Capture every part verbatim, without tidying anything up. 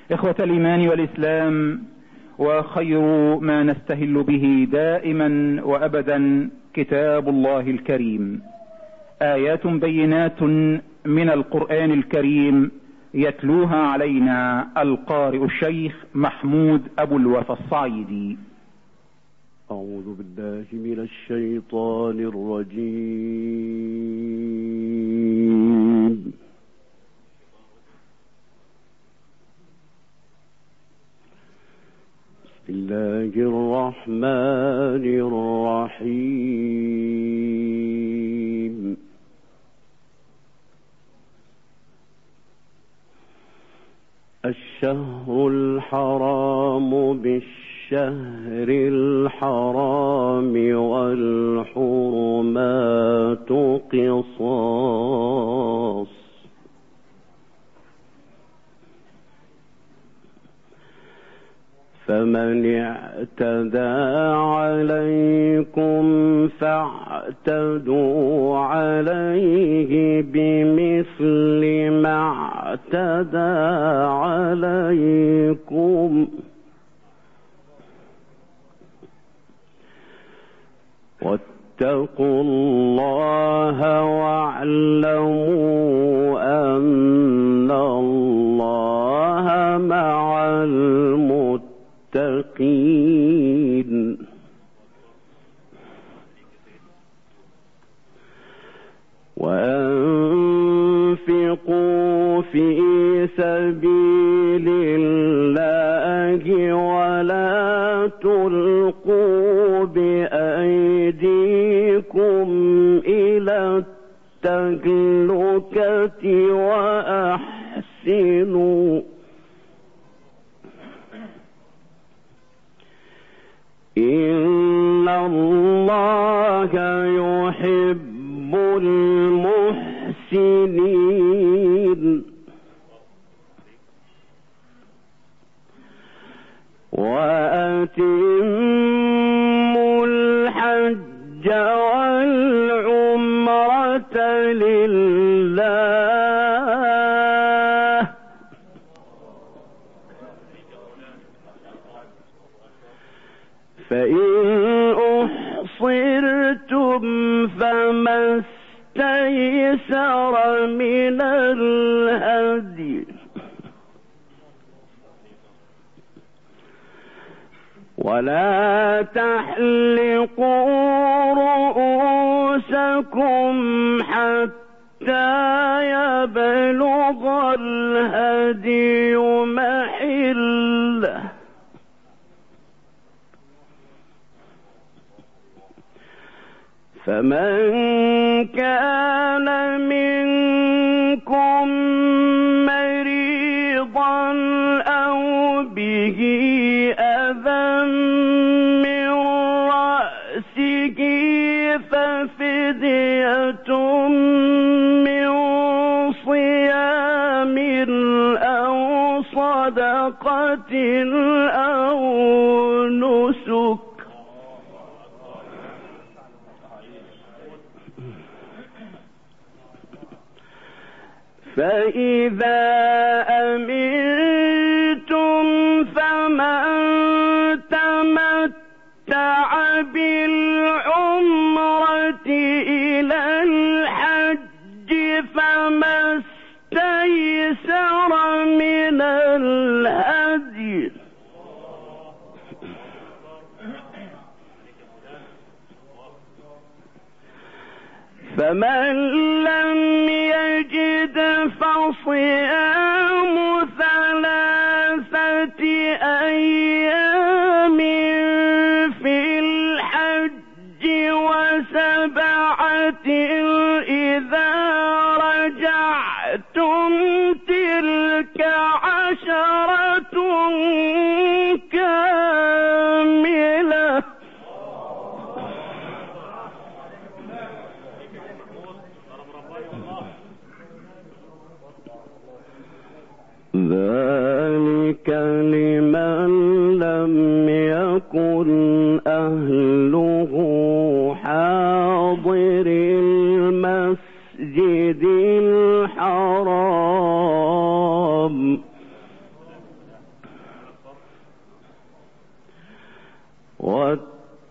إخوة الإيمان والإسلام، وخير ما نستهل به دائما وأبدا كتاب الله الكريم، آيات بينات من القرآن الكريم يتلوها علينا القارئ الشيخ محمود أبو الوفا الصعيدي. أعوذ بالله من الشيطان الرجيم. بسم الله الرحمن الرحيم. الشهر الحرام بالشهر الحرام والحرمات قصاص، فمن اعتدى عليكم فاعتدوا عليه بمثل ما اعتدى عليكم، واتقوا الله واعلموا أن الله مع المتقين. وأنفقوا في سبيل الله ولا تلقوا بأيديكم إلى التهلكة وأحسنوا إن الله يحب المحسنين. وأتموا الحج والعمرة لله، فإن أحصرتم فما استيسر من الهدي، ولا تحلقوا رؤوسكم حتى يبلغ الهدي محله، فمن كان منكم مريضا أو به أذى من رأسه ففدية من صيام أو صدقة أو نسك، فإذا أمنتم فمن تمتع بالعمرة إلى الحج فما استيسر من الهدي، فمن لم يجد فصيام ثلاثة أيام في الحج وسبعة إذا رجعتم تلك عشرة كاملة.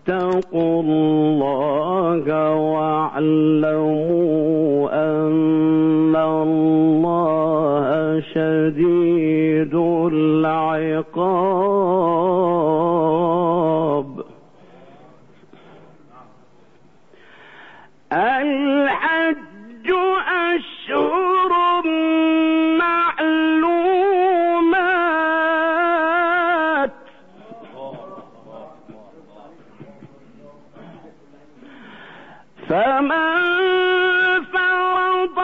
واتقوا الله واعلموا أن الله شديد العقاب. الحج أشهر معلومات، فمن فرض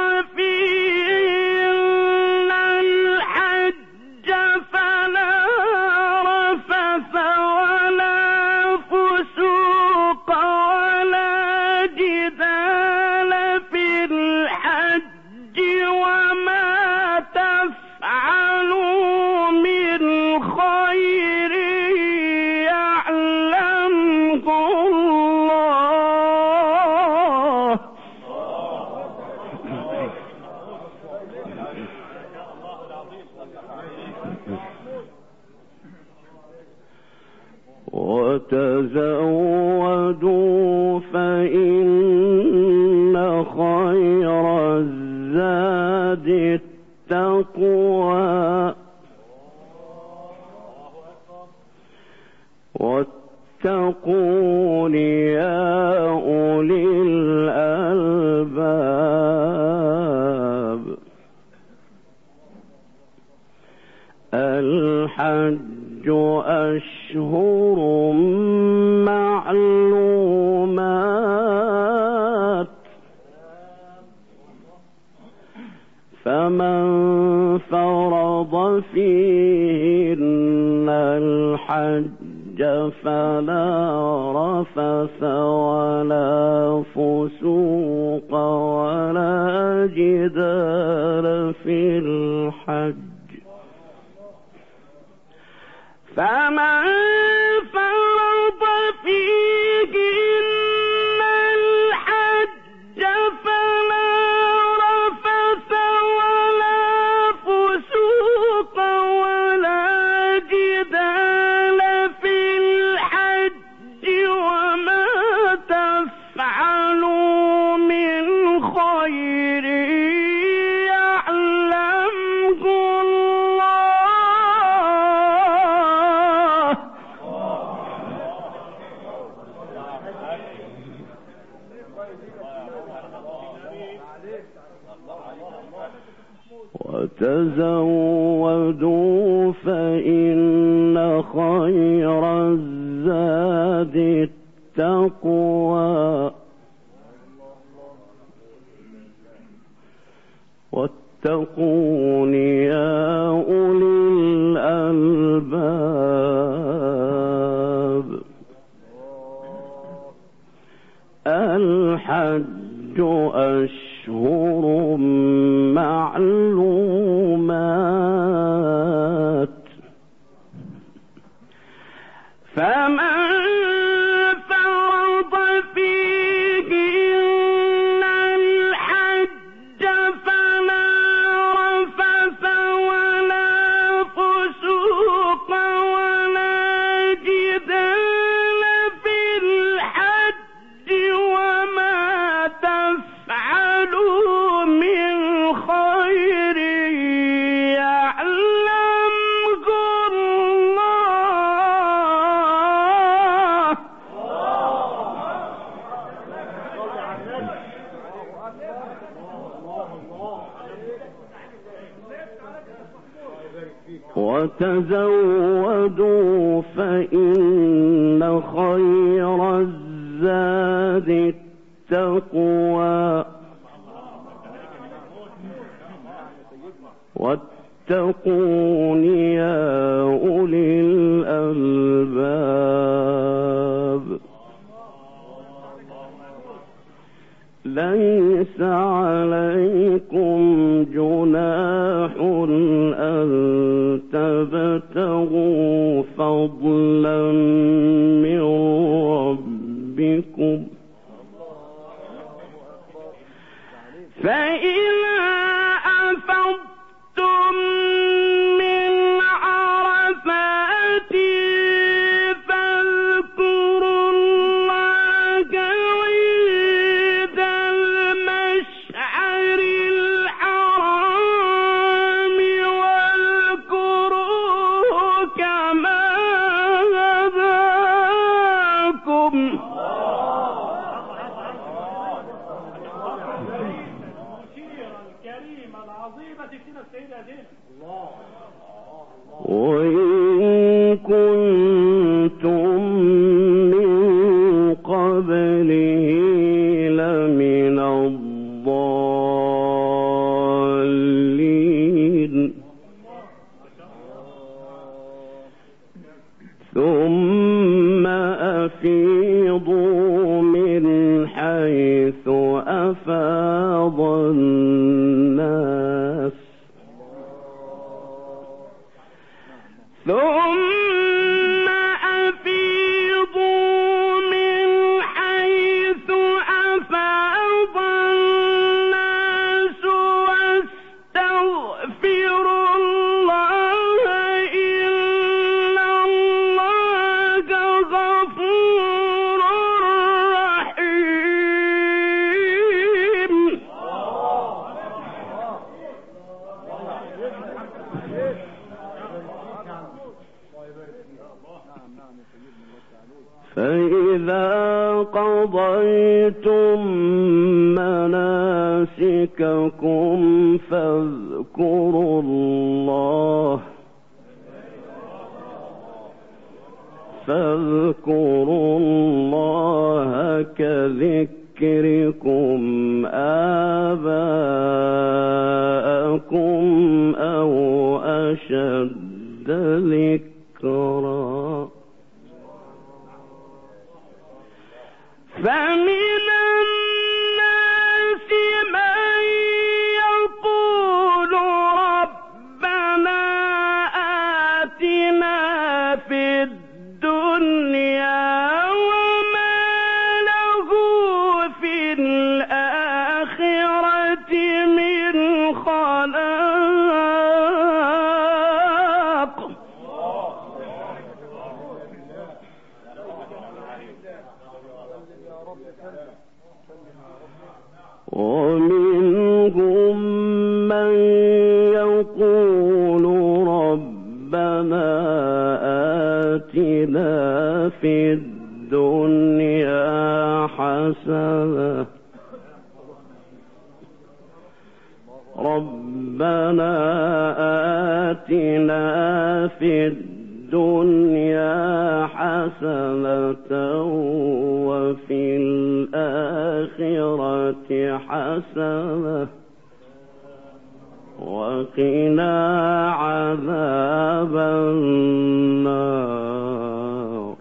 فيهن الحج فلا رفث ولا فسوق ولا جدال في الحج، وما تفعلوا من خير يعلمه الله. وتزودوا فإن خير الزاد التقوى، واتقون يا أولي الألباب. الحج أشهر معلومات، فمن فرض فيهن الحج فلا رفث ولا فسوق ولا جدال في الحج، فمن فرض فيهن الحج فلا رفث ولا فسوق ولا جدال في الحج، وما تفعلوا من خير يعلمه الله. وتزودوا فإن خير الزاد التقوى، واتقون يا أولي الألباب. الحج أشهر معلومات، فمن فرض فيهن الحج فلا رفث ولا فسوق ولا جدال في الحج، وما تفعلوا من خير يعلمه الله. وتزودوا فإن خير الزاد التقوى، واتقون يا أولي الألباب. ليس عليكم جناح أن تبتغوا فضلا من ربكم، فإذا أفضتم من عرفات فاذكروا وإن كنتم من قبله لمن الضالين ثم أفيضوا من حيث أفاض الناس ثم أفيضوا من حيث أفاض الناس واستغفروا الله إن الله غفور رحيم. فإذا قضيتم مناسككم فاذكروا الله فاذكروا الله كذكركم آباءكم أو أشد ذكرا. فمن الناس من يقول ربنا آتنا في الدنيا وما له في الآخرة من خلاق. ومنهم من يقول ربنا آتنا في الدنيا حسنة ربنا آتنا في الدنيا حسنة وفي الآخرة حسنة وقنا عذاب النار.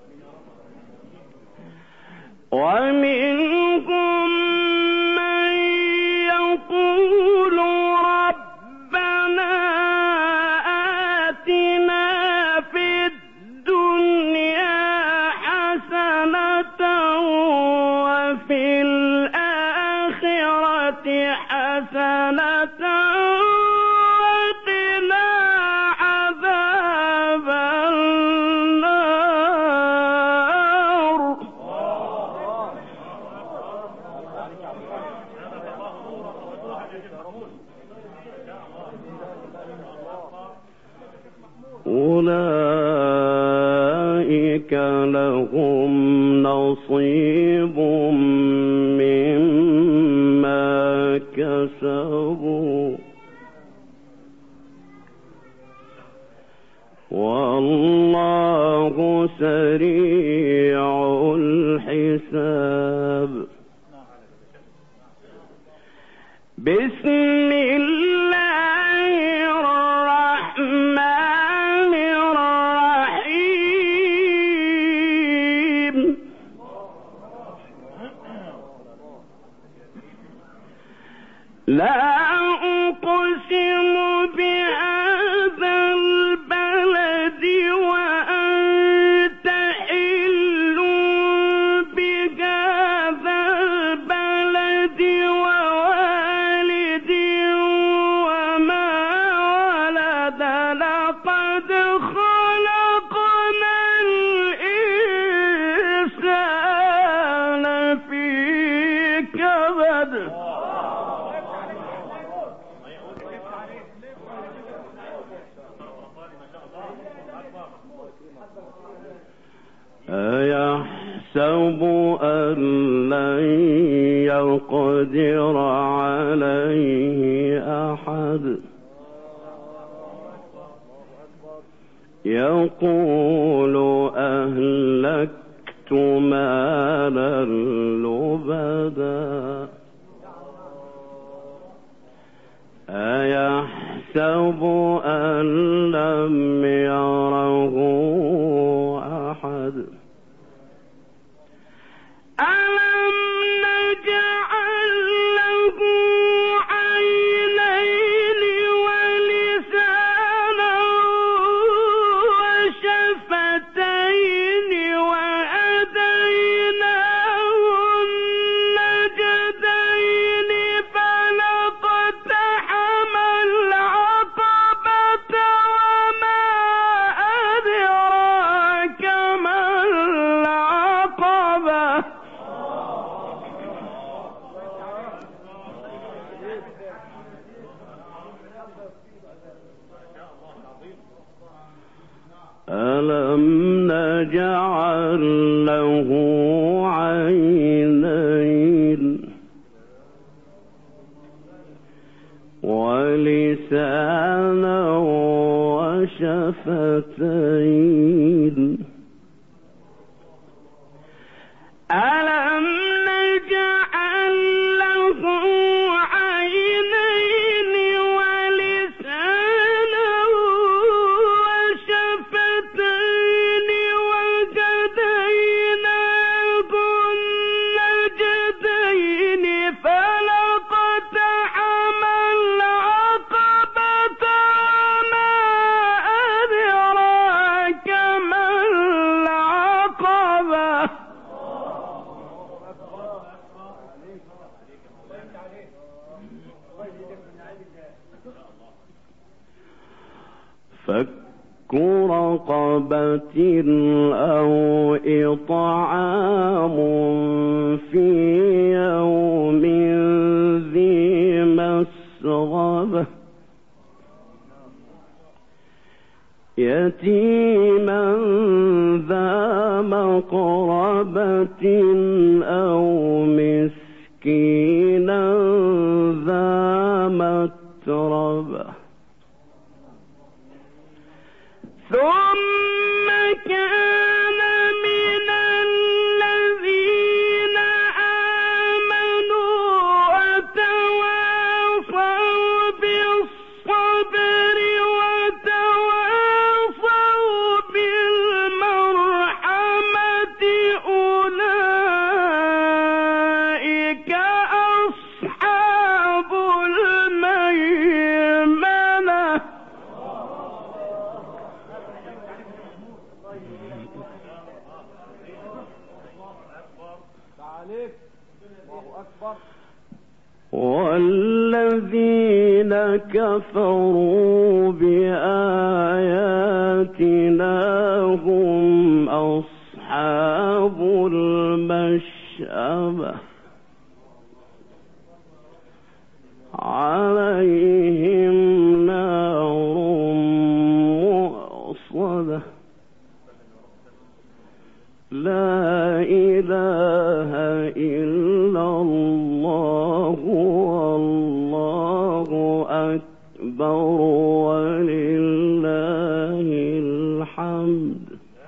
ومنهم من يقول ربنا آتنا في الدنيا حسنة وفي الآخرة حسنة وقنا عذاب النار. أولئك لهم نصيب مما كسبوا والله سريع الحساب. بسم الله الرحمن الرحيم. لا أقسم بهذا البلد وأنت حل بهذا البلد ووالد وما ولد لقد خلقنا الإنسان في كبد. أيحسب أن لن يقدر عليه أحد يقول أهلكت مالا لبدا أيحسب أن لم يره أحد ألم نجعل له عينين ولسانا وشفتين وهديناه النجدين فلاقتحم العقبة وما أدراك ما العقبة ألم نجعل له عينين ولسانا وشفتين ألم نجعل له عينين ولسانا وشفتين وهديناه النجدين فلاقتحم العقبة وما أدراك ما العقبة فك رقبة أو إطعام في يوم ذي مسغبة يتيما ذا مقربة أو مسكينا ذا متربة ثم كان من الذين آمنوا وتواصوا بالصبر وتواصوا بالمرحمة أولئك أصحاب الميمنة والذين كفروا بآياتنا هم أصحاب المشأمة عليهم نار مؤصدة لا إله إلا الله والله أكبر ولله الحمد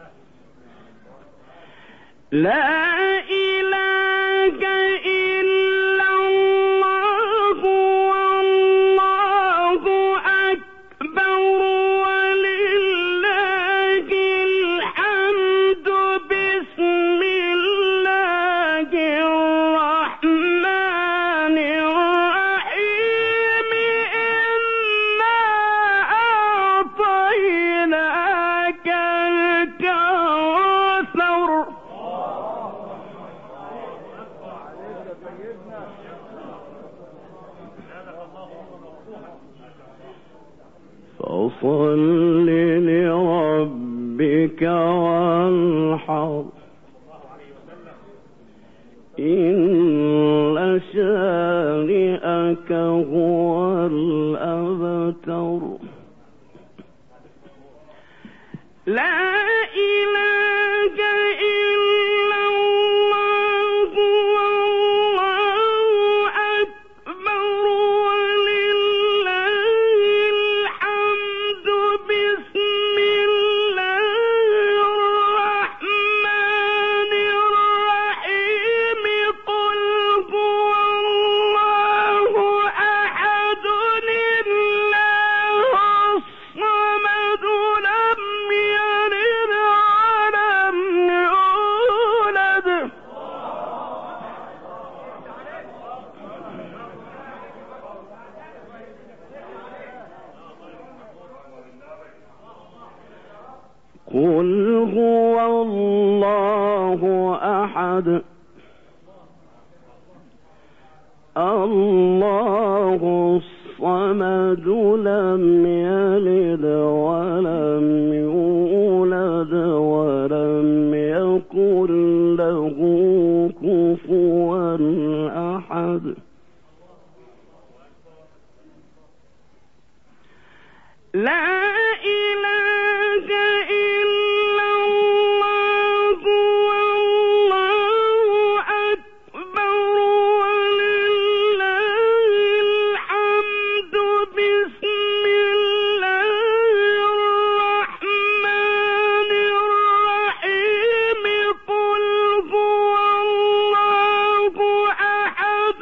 لا إله إلا الله والله أكبر ولله الحمد بسم الله الرحمن الرحيم إنا أعطيناك الكوثر فصل لربك وانحر إن شانئك هو الأبتر لا إله إلا الله والله أكبر ولله الحمد بسم الله قل هو الله أحد الله الصمد لم يلد ولم يولد ولم يكن له كفوا أحد لا إله إلا الله والله أكبر ولله الحمد بسم الله الرحمن الرحيم قل هو الله أحد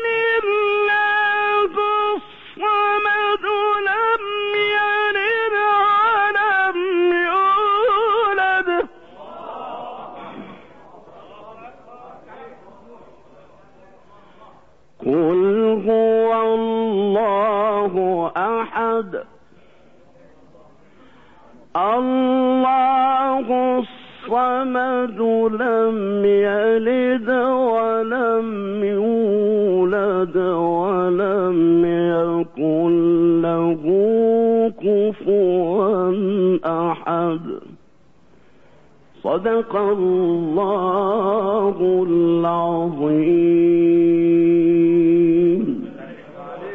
الله الصمد لم يلد ولم يولد قل هو الله أحد الله الصمد لم يلد ولم يولد ولم يكن له كفوا أحد صدق الله العظيم.